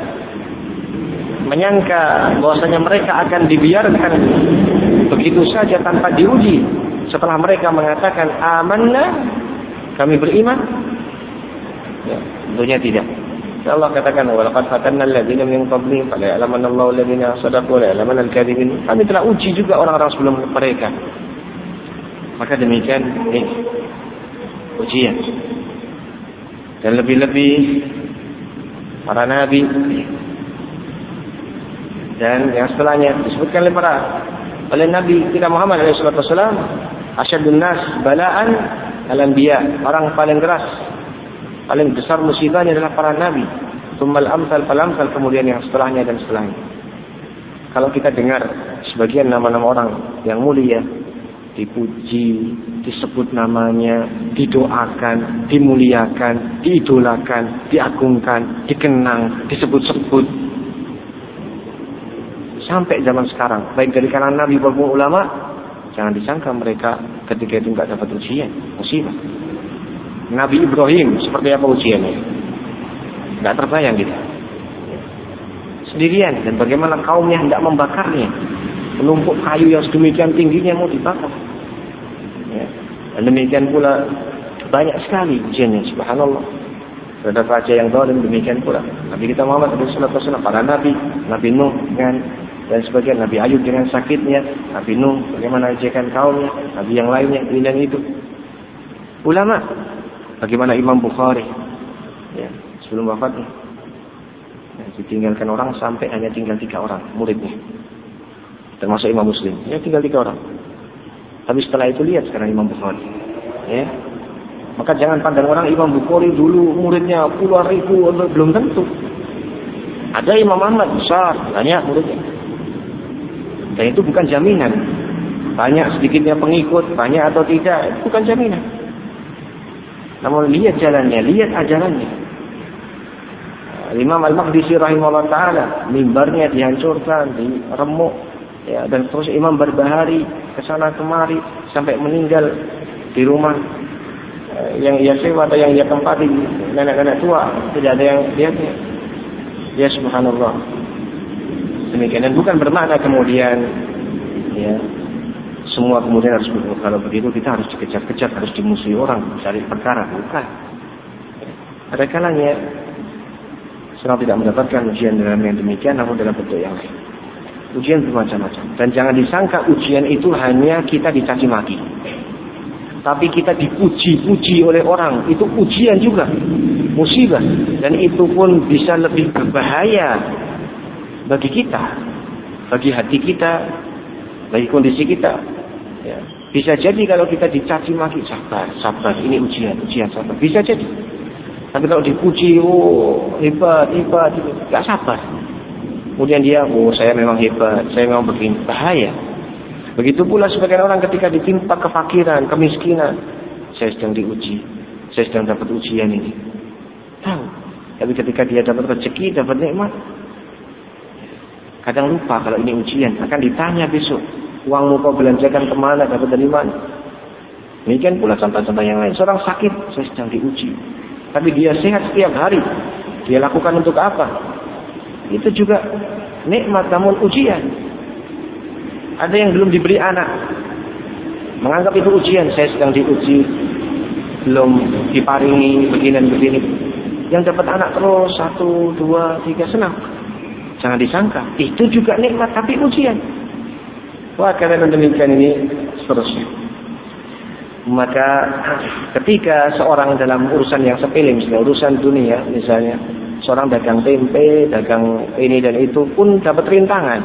menyangka bahwasanya mereka akan dibiarkan begitu saja tanpa diuji setelah mereka mengatakan amanna, kami beriman? Ya, tentunya tidak. Allah katakan, walaqad fatanna alladziina min qablihim fala ya'lamanna Allahu alladziina shadaqu wa la ya'lamanna al-kadzibin. Kami telah uji juga orang-orang sebelum mereka. Maka demikian ini ujian. Dan lebih-lebih para nabi dan yang setelahnya disebutkan oleh para oleh Nabi kita Muhammad alaihi salatu wasallam, asyadun nas bala'an al-anbiya, orang paling keras, paling besar musibahnya adalah para nabi. Tsummal amsal fal amsal, kemudian yang setelahnya dan setelahnya. Kalau kita dengar sebagian nama-nama orang yang mulia dipuji, disebut namanya, didoakan, dimuliakan, diidolakan, diagungkan, dikenang, disebut-sebut sampai zaman sekarang, baik dari kalangan nabi maupun ulama, jangan disangka mereka ketika itu enggak dapat ujian, musibah. Nabi Ibrahim seperti apa ujiannya? Tidak terbayang kita. Sendirian, dan bagaimana kaumnya hendak membakarnya, menumpuk kayu yang sedemikian tingginya mau dibakar. Ya. Dan demikian pula banyak sekali ujiannya, subhanallah. Terhadap raja yang zalim demikian pula. Nabi kita Muhammad sallallahu alaihi wasallam, para nabi, Nabi Nuh dengan dan sebagian, Nabi Ayub dengan sakitnya, Nabi Nuh bagaimana ajakan kaumnya, Nabi yang lainnya ini dan itu. Ulama, bagaimana Imam Bukhari, ya, sebelum wafatnya, ya, ditinggalkan orang sampai hanya tinggal tiga orang muridnya, termasuk Imam Muslim, ya tinggal tiga orang. Tapi setelah itu lihat sekarang Imam Bukhari, ya, Maka jangan pandang orang Imam Bukhari dulu muridnya puluhan ribu, belum tentu. Ada Imam Ahmad besar, banyak muridnya. Dan itu bukan jaminan. Banyak sedikitnya pengikut, banyak atau tidak, itu bukan jaminan. Namun lihat jalannya, lihat ajarannya. Imam Al-Maqdisi rahimahullah ta'ala, mimbarnya dihancurkan, diremuk, ya, dan terus Imam berbahari kesana kemari sampai meninggal di rumah yang ia sewa atau yang ia tempati, nenek-nenek tua, tidak ada yang lihatnya. Ya subhanallah. Demikian, dan bukan bermakna kemudian ya semua kemudian harus berbuat. Kalau begitu kita harus dikejar-kejar, harus dimusuhi orang, cari perkara, bukan. Ada kalanya seorang tidak mendapatkan ujian dalam yang demikian, namun dalam bentuk yang lain. Ujian bermacam-macam. Dan jangan disangka ujian itu hanya kita dicaci maki, tapi kita dipuji-puji oleh orang, itu ujian juga, musibah. Dan itu pun bisa lebih berbahaya bagi kita, bagi hati kita, bagi kondisi kita. Ya. Bisa jadi kalau kita dicaci maki, sabar, sabar, ini ujian, ujian, sabar. Bisa jadi. Tapi kalau dipuji, oh hebat, hebat, gak sabar. Kemudian dia, oh saya memang hebat, saya memang begini, bahaya. Begitu pula sebagian orang ketika ditimpa kefakiran, kemiskinan, saya sedang diuji, saya sedang dapat ujian ini. Tahu. Tapi ketika dia dapat rezeki, dapat nikmat, kadang lupa kalau ini ujian. Akan ditanya besok, uangmu kau belanjakan kemana, dapat dari mana? Demikian pula contoh-contoh yang lain. Seorang sakit, saya sedang diuji. Tapi dia sehat setiap hari. Dia lakukan untuk apa? Itu juga nikmat namun ujian. Ada yang belum diberi anak, menganggap itu ujian. Saya sedang diuji, belum diparingi begini-begini. Yang dapat anak terus satu, dua, tiga, senang. Jangan disangka itu juga nikmat tapi ujian. Wah, karena demikian ini seterusnya. Maka ketika seorang dalam urusan yang sepele, misalnya urusan dunia, misalnya seorang dagang tempe, dagang ini dan itu pun dapat rintangan.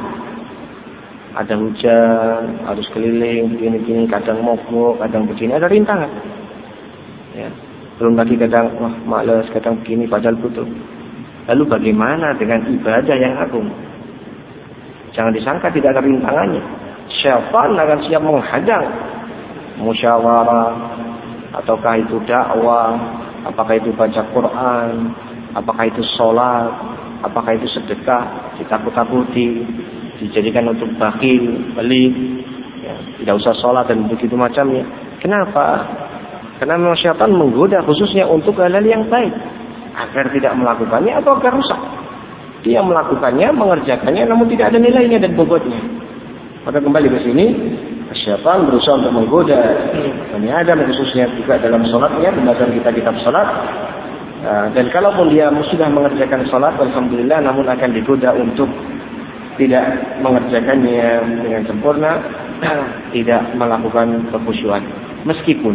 Ada hujan, harus keliling, begini-begini, kadang mogok, kadang begini, ada rintangan. Ya. Belum lagi kadang wah malas, kadang begini, padahal butuh. Lalu bagaimana dengan ibadah yang agung? Jangan disangka tidak ada rintangannya. Syaitan akan siap menghadang. Musyawarah, ataukah itu dakwah, apakah itu baca Quran, apakah itu sholat, apakah itu sedekah, ditakut-takuti, dijadikan untuk bakhil, pelit, ya, tidak usah sholat dan begitu macamnya. Kenapa? Karena memang syaitan menggoda khususnya untuk hal-hal yang baik, agar tidak melakukannya atau agar rusak. Dia melakukannya, mengerjakannya, namun tidak ada nilainya dan bobotnya. Maka kembali ke sini, syaitan berusaha untuk menggoda Bani Adam, khususnya juga dalam sholatnya, berdasarkan kita kitab sholat. Dan kalaupun dia sudah mengerjakan sholat, alhamdulillah, namun akan digoda untuk tidak mengerjakannya dengan sempurna, tidak melakukan kekhusyuan. Meskipun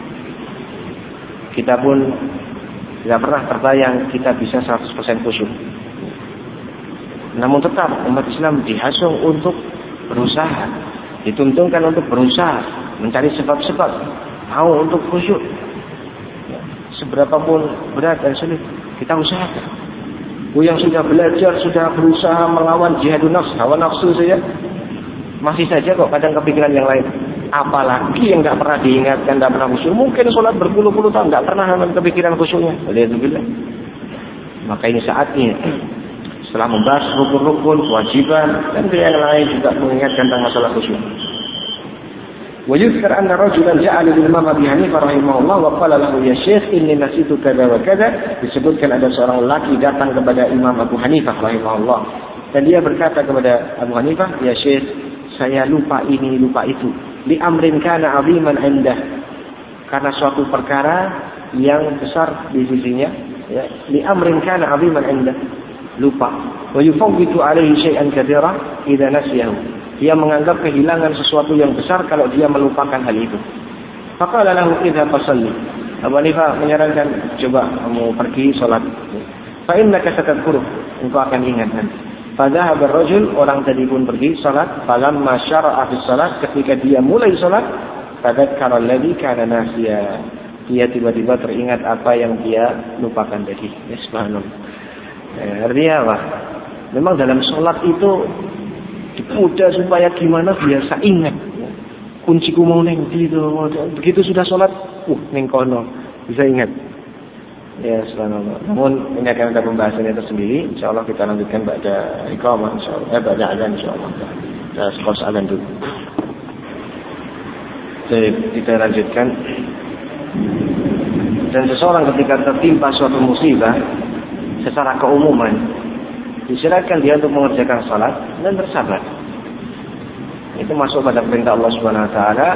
kita pun tidak pernah terbayang kita bisa seratus persen khusyuk, namun tetap umat Islam dihasung untuk berusaha, dituntunkan untuk berusaha mencari sebab-sebab mau untuk khusyuk. Seberapapun berat dan sulit, kita usahakan. Oh, yang sudah belajar, sudah berusaha melawan jihadun nafs, hawa nafsu saja, masih saja kok kadang kepikiran yang lain. Apalagi yang tidak pernah diingatkan, tidak pernah khusyuk. Mungkin sholat berpuluh-puluh tahun tidak pernah kepikiran khusyuknya. Alhamdulillah. Maka ini saatnya setelah membahas rukun-rukun, kewajiban dan yang lain juga mengingatkan tentang masalah khusyuk. Wa yuzkar anna rajulan ja'a lil Imam Abi Hanifah rahimahullah wa qala lahu ya Syekh inni nasitu kadza wa kadza. Disebutkan ada seorang laki datang kepada Imam Abu Hanifah rahimahullah dan dia berkata kepada Abu Hanifah, ya Syekh, saya lupa ini, lupa itu. Li amrin kana 'aziman 'indah. Karena suatu perkara yang besar di sisinya, ya. Li amrin kana 'aziman 'indah. Lupa. Wa yufawwitu 'alaihi syai'an katsira idza nasiyahu. Dia menganggap kehilangan sesuatu yang besar kalau dia melupakan hal itu. Faqala lahu idza fasalli. Abu Hanifah menyarankan, coba kamu pergi salat. Fa innaka satadhkuru, engkau akan ingat nanti. Fadhahaba ar-rajul, orang tadi pun pergi salat. Falamma syara'a fi salat, ketika dia mulai salat, tadzakkara alladhi kana nasiya. dia tiba-tiba teringat apa yang dia lupakan tadi. Ya, subhanallah. Ya, artinya apa? Memang dalam sholat itu dipuja supaya gimana biasa ingat. Kunciku mau neng itu, begitu sudah sholat, uh neng kono bisa ingat. Ya, subhanallah. Namun ini akan ada pembahasannya tersendiri. Insyaallah kita lanjutkan pada iqamah insyaallah. Eh pada azan insyaallah. Kita skors azan dulu. Jadi kita lanjutkan. Dan seseorang ketika tertimpa suatu musibah secara keumuman, disyaratkan dia untuk mengerjakan salat dan bersabar. Itu masuk pada perintah Allah Subhanahu wa taala,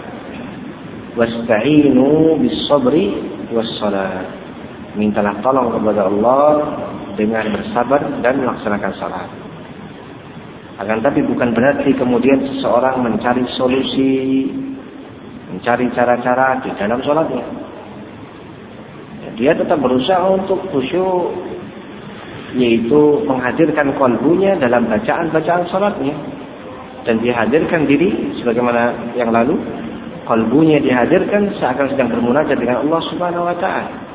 wasta'inu bis-sabri was-shalah. Mintalah tolong kepada Allah dengan bersabar dan melaksanakan salat. Akan tapi bukan berarti kemudian seseorang mencari solusi, mencari cara-cara di dalam salatnya. Dia tetap berusaha untuk khusyuk, yaitu menghadirkan qalbunya dalam bacaan-bacaan salatnya. Dan dia hadirkan diri sebagaimana yang lalu, qalbunya dihadirkan seakan sedang bermunajat dengan Allah Subhanahu wa taala.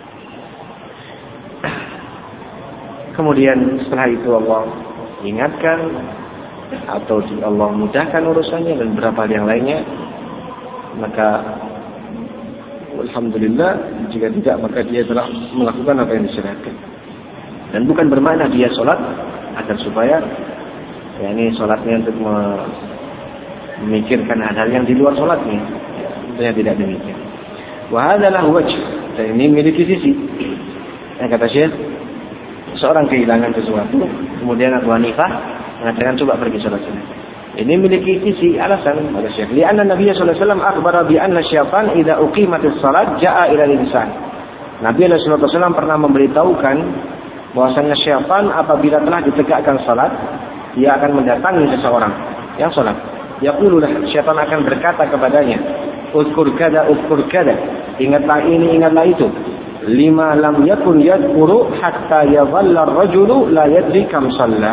Kemudian setelah itu Allah ingatkan atau Allah mudahkan urusannya dan beberapa yang lainnya, maka alhamdulillah, jika tidak maka dia telah melakukan apa yang disyaratkan. Dan bukan bermakna dia sholat agar supaya ya ini sholatnya untuk memikirkan hal-hal yang di luar sholatnya. Tentunya tidak demikian. Wa hadalah wajh, dan ini memiliki sisi. Yang kata Syekh, seorang kehilangan sesuatu, kemudian Abu Hanifah mengatakan coba pergi sholat sunat. Ini memiliki sisi alasan pada Syekh. Lianna Nabi sallallahu alaihi wasallam akhbara bi anna syaitan idza uqimatis salat jaa ila al-insan. Nabi sallallahu alaihi wasallam pernah memberitahukan bahwasanya syaitan apabila telah ditegakkan salat, dia akan mendatangi seseorang yang salat. Yaqululah, syaitan akan berkata kepadanya, "Uzkur kada, uzkur kada." Ingatlah ini, ingatlah itu. Lima lam yakun yadhkuru hatta yadhalla ar-rajulu la yadri kam shalla.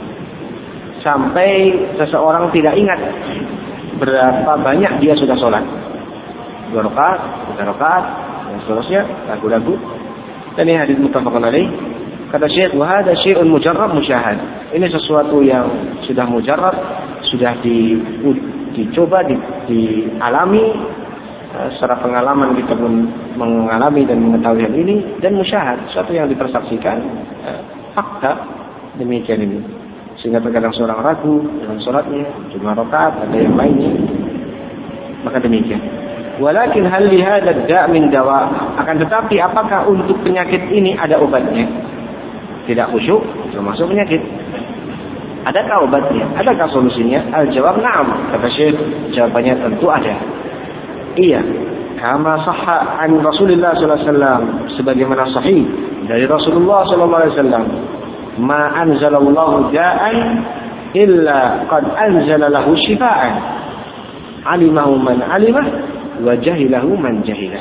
Sampai seseorang tidak ingat berapa banyak dia sudah sholat. Dua rakaat, tiga rakaat, dan seterusnya, lagu-lagu. Dan ini hadis muttafaqun alaih. Kata Syekh, wa hadha syai'un mujarrab musyahad. Ini sesuatu yang sudah mujarrab, sudah di, dicoba, di, dialami. Secara pengalaman kita pun mengalami dan mengetahui hal ini, dan musyahad, sesuatu yang dipersaksikan, fakta demikian ini. Sehingga terkadang seorang ragu dengan sholatnya, cuma rakaat, ada yang lainnya, maka demikian. Walakin hal lihada da' min dawa, akan tetapi apakah untuk penyakit ini ada obatnya? Tidak khusyuk, termasuk penyakit. Adakah obatnya? Adakah solusinya? Al-jawab na'am. Kata Syekh, jawabannya tentu ada. Iya, kama sahha an Rasulullah sallallahu alaihi wasallam, sebagaimana sahih dari Rasulullah sallallahu alaihi wasallam, ma anzalallahu da'an illa qad anzala lahu shifaa'an, alimahu man alimah wa jahilahu man jahilah.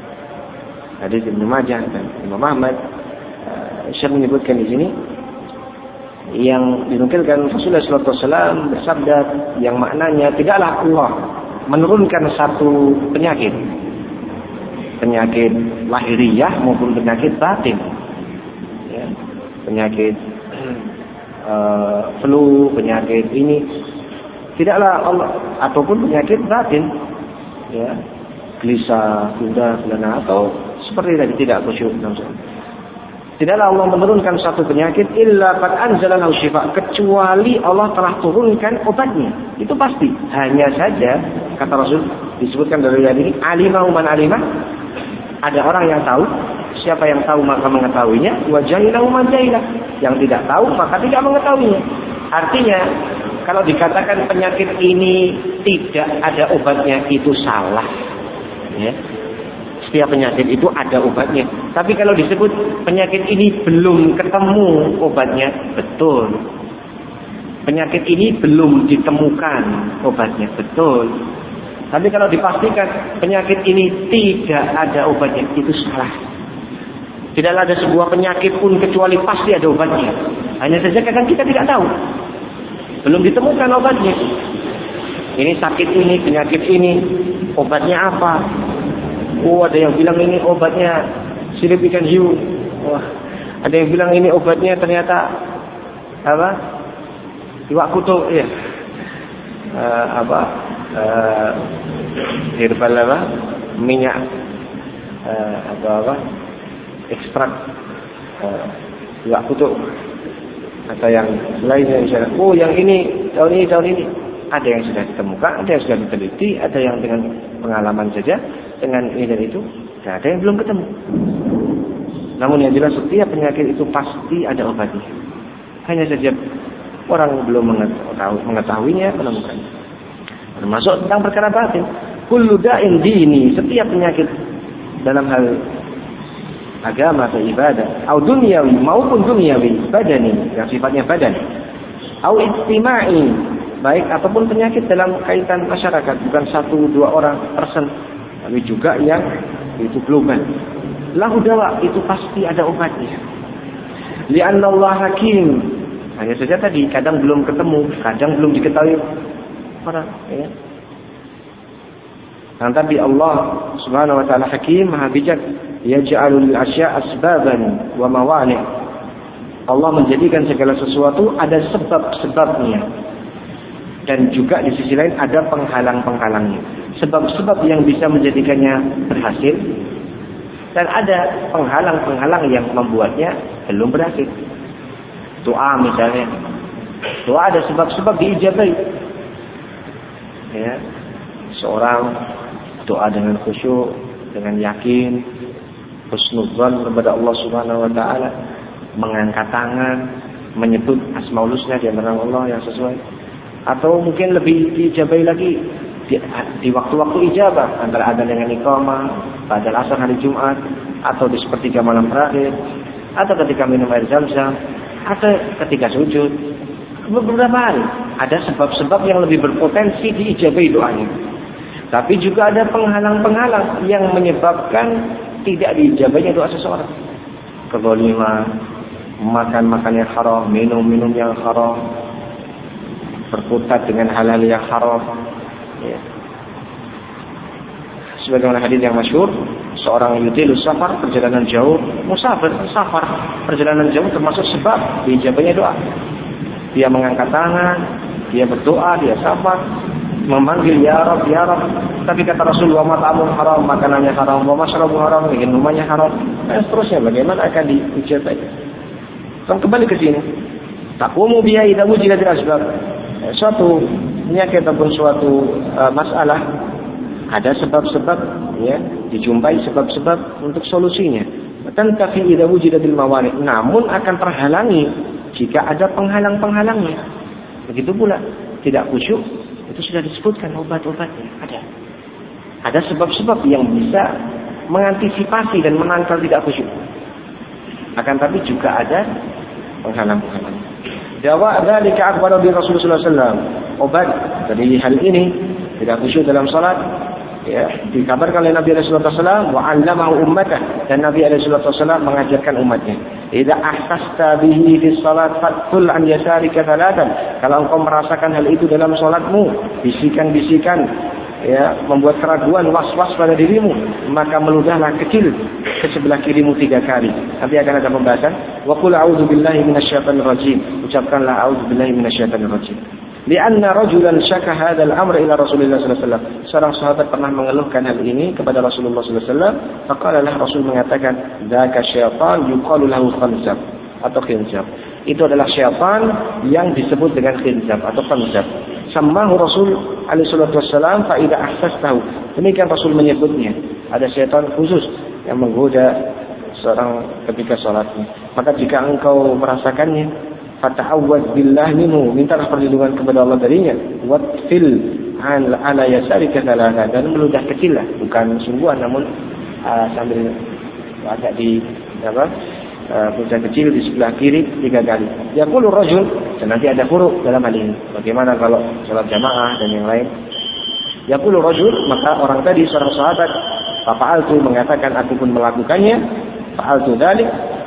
Hadis Ibnu Majah dan Imam Ahmad. Syekh menyebutkan di sini yang dinukilkan Rasulullah sallallahu alaihi wasallam bersabda yang maknanya tidaklah Allah menurunkan satu penyakit, penyakit lahiriah maupun penyakit batin, ya, penyakit uh, flu, penyakit ini, tidaklah Allah, ataupun penyakit batin, ya, gelisah, gundah, gulana, atau seperti tadi tidak khusyuk. Tidaklah Allah menurunkan satu penyakit illa qad anzala lahu syifa, kecuali Allah telah turunkan obatnya. Itu pasti. Hanya saja kata Rasul disebutkan dari ayat ini, alimahu man alimah, ada orang yang tahu, siapa yang tahu maka mengetahuinya, wa jahilahu man jahilah, yang tidak tahu maka tidak mengetahuinya. Artinya kalau dikatakan penyakit ini tidak ada obatnya, itu salah, ya. Setiap penyakit itu ada obatnya. Tapi kalau disebut penyakit ini belum ketemu obatnya, betul. Penyakit ini belum ditemukan obatnya, betul. Tapi kalau dipastikan penyakit ini tidak ada obatnya, itu salah. Tidaklah ada sebuah penyakit pun kecuali pasti ada obatnya. Hanya saja kadang kita tidak tahu. Belum ditemukan obatnya. Ini sakit ini, penyakit ini, obatnya apa? Oh, ada yang bilang ini obatnya sirip ikan hiu. Wah, ada yang bilang ini obatnya ternyata apa? Iwak kutuk ya. Uh, apa? Uh, herbal apa? Minyak uh, apa apa? Ekstrak uh, iwak kutuk. Atau yang lainnya misalnya, oh yang ini tahun ini tahun ini. Ada yang sudah ditemukan, ada yang sudah diteliti, ada yang dengan pengalaman saja, dengan ini dan itu, dan ada yang belum ketemu. Namun yang jelas setiap penyakit itu pasti ada obatnya. Hanya saja orang belum mengetahui, mengetahuinya, menemukannya. Termasuk tentang perkara batin. Kullu da'in dini, setiap penyakit dalam hal agama atau ibadah, atau duniawi maupun duniawi, badani, yang sifatnya badan, atau istima'i, baik ataupun penyakit dalam kaitan masyarakat, bukan satu dua orang person, tapi juga yang itu global. Lahu dawa, itu pasti ada obatnya. Li'anna Allah hakim. Hanya saja tadi kadang belum ketemu, kadang belum diketahui orang. Ya. Dan tapi Allah Subhanahu Wa Taala hakim, maha bijak. Yaj'alul asya' asbaban wa mawani'. Allah menjadikan segala sesuatu ada sebab-sebabnya. Dan juga di sisi lain ada penghalang-penghalangnya. Sebab-sebab yang bisa menjadikannya berhasil, dan ada penghalang-penghalang yang membuatnya belum berhasil. Doa misalnya, doa ada sebab-sebab diijabai. Ya, seorang doa dengan khusyuk, dengan yakin, husnudzan kepada Allah Subhanahu Wa Taala, mengangkat tangan, menyebut asmaul husna di antara Allah yang sesuai. Atau mungkin lebih diijabai lagi di, di waktu-waktu ijabah, antara adzan dengan iqamah, pada asar hari Jumat, atau di sepertiga malam terakhir, atau ketika minum air zam-zam, atau ketika sujud. Beberapa hari ada sebab-sebab yang lebih berpotensi diijabai doanya. Tapi juga ada penghalang-penghalang yang menyebabkan tidak diijabahnya doa seseorang. Kezaliman, makan-makan yang haram, minum-minum yang haram, berkutat dengan hal-hal yang haram. Ya. Sebagaimana hadis yang masyhur, seorang yutilus safar, perjalanan jauh, musafir, safar, perjalanan jauh termasuk sebab diijabahnya doa. Dia mengangkat tangan, dia berdoa, dia safar, memanggil ya Rabb, ya Rabb. Tapi kata Rasulullah, mat'amul haram, makanannya haram, wa masyrabu haram, minumannya haram, dan seterusnya. Bagaimana akan diijabai? Kan kembali ke sini. Taqumu biha idza wujidat al-asbab. Suatu penyakit ataupun suatu uh, masalah ada sebab-sebab, ya, dijumpai sebab-sebab untuk solusinya. Tantafi idza wujidatil mawani', namun akan terhalangi jika ada penghalang-penghalangnya. Begitu pula tidak khusyuk, itu sudah disebutkan obat-obatnya ada. Ada sebab-sebab yang bisa mengantisipasi dan menangkal tidak khusyuk. Akan tapi juga ada penghalang-penghalang. Dawa dzalika akbar bi Rasulullah sallallahu alaihi wasallam. Obat dari hal ini tidak khusyuk dalam salat, ya, dikabarkan oleh Nabi sallallahu alaihi wasallam, wa 'allamahu ummatan, dan Nabi sallallahu alaihi wasallam mengajarkan umatnya. Idza ahsasta bihi fi shalat fatul an yasarika thalathan. Kalau engkau merasakan hal itu dalam salatmu, bisikan-bisikan, ya, membuat keraguan, was-was pada dirimu, maka meludahlah kecil ke sebelah kirimu tiga kali. Nanti akan ada pembahasan. Wa qul a'udzu billahi minasyaitonir rajim. Ucapkanlah a'udzu billahi minasyaitonir rajim. Lianna rajulan syaka hadzal amr ila Rasulillah sallallahu alaihi wasallam. Seorang sahabat pernah mengeluhkan hal ini kepada Rasulullah sallallahu alaihi wasallam. Faqala lah, Rasul mengatakan, "Dzaka syaitan yuqalu lahu khanzab," atau khinzab. Itu adalah syaitan yang disebut dengan khinzab atau khanzab. Samahu Rasul alaihi salatu wasallam fa idza ahsastahu. Demikian Rasul menyebutnya. Ada syaitan khusus yang menggoda seorang ketika salatnya. Maka jika engkau merasakannya, fata'awwad billah minhu, mintalah perlindungan kepada Allah darinya. Watfil an ala yasarika thalatha, dan meludah kecil lah, bukan sungguhan namun uh, sambil agak di apa? Uh, meludah kecil di sebelah kiri tiga kali. Yaqulu rajul, dan nanti ada huruf dalam hal ini. Bagaimana kalau salat jamaah dan yang lain? Yaqulu rajul, maka orang tadi seorang sahabat, fa'altu, mengatakan aku pun melakukannya. Fa'altu dzalik,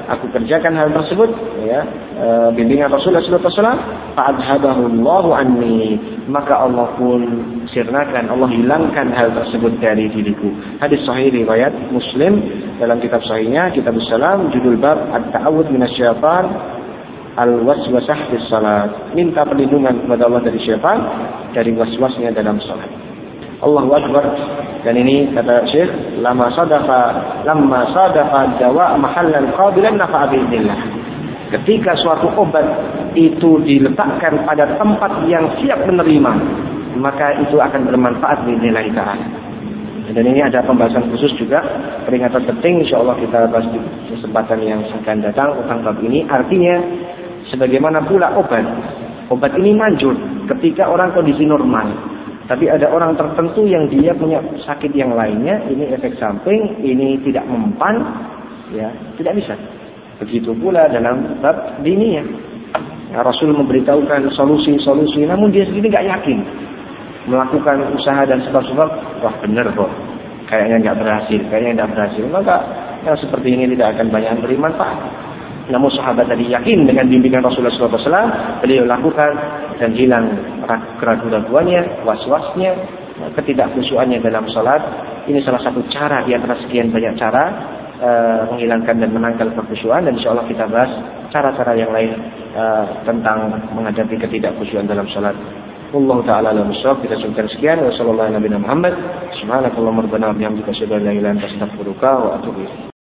aku kerjakan hal tersebut, ya, e, bimbingan Rasulullah sallallahu alaihi wasallam, fa'adhabahu Allahu anni, maka Allah pun sirnakan, Allah hilangkan hal tersebut dari diriku. Hadis sahih riwayat Muslim dalam kitab sahihnya, Kitabus Salam, judul bab At-Ta'awudz minasyaitan al-waswasah fis salat. Minta perlindungan kepada Allah dari syaitan, dari waswasnya dalam salat. Allahu Akbar. Dan ini kata Syekh, lama sadaqa lamma sadaqa dawa mahallan qabilan nafa'a bi'idznillah. Ketika suatu obat itu diletakkan pada tempat yang siap menerima, maka itu akan bermanfaat bi'idznillah ta'ala. Dan ini ada pembahasan khusus juga, peringatan penting, insyaallah kita bahas di kesempatan yang akan datang tentang bab ini. Artinya sebagaimana pula obat. Obat ini manjur ketika orang kondisi normal. Tapi ada orang tertentu yang dia punya sakit yang lainnya, ini efek samping, ini tidak mempan, ya, tidak bisa. Begitu pula dalam bab diniyah. Nah, Rasul memberitahukan solusi-solusi, namun dia sendiri nggak yakin melakukan usaha dan sebab-sebab. Wah benar kok, kayaknya nggak berhasil, kayaknya nggak berhasil. Maka yang seperti ini tidak akan banyak beri manfaat. Namun sahabat tadi yakin dengan bimbingan Rasulullah sallallahu alaihi wasallam, beliau lakukan dan hilang keraguan-keraguannya, was-wasnya, ketidakkhusyuannya dalam salat. Ini salah satu cara di antara sekian banyak cara uh, menghilangkan dan menangkal kekhusyuan, dan insyaallah kita bahas cara-cara yang lain uh, tentang menghadapi ketidakkhusyuan dalam salat. Wallahu ta'ala a'lam bishawab. Kita cukupkan sekian. Wassallallahu ala nabiyina Muhammad. Subhanakallahumma rabbana wa bihamdika asyhadu an la ilaha illa anta astaghfiruka wa atubu ilaik.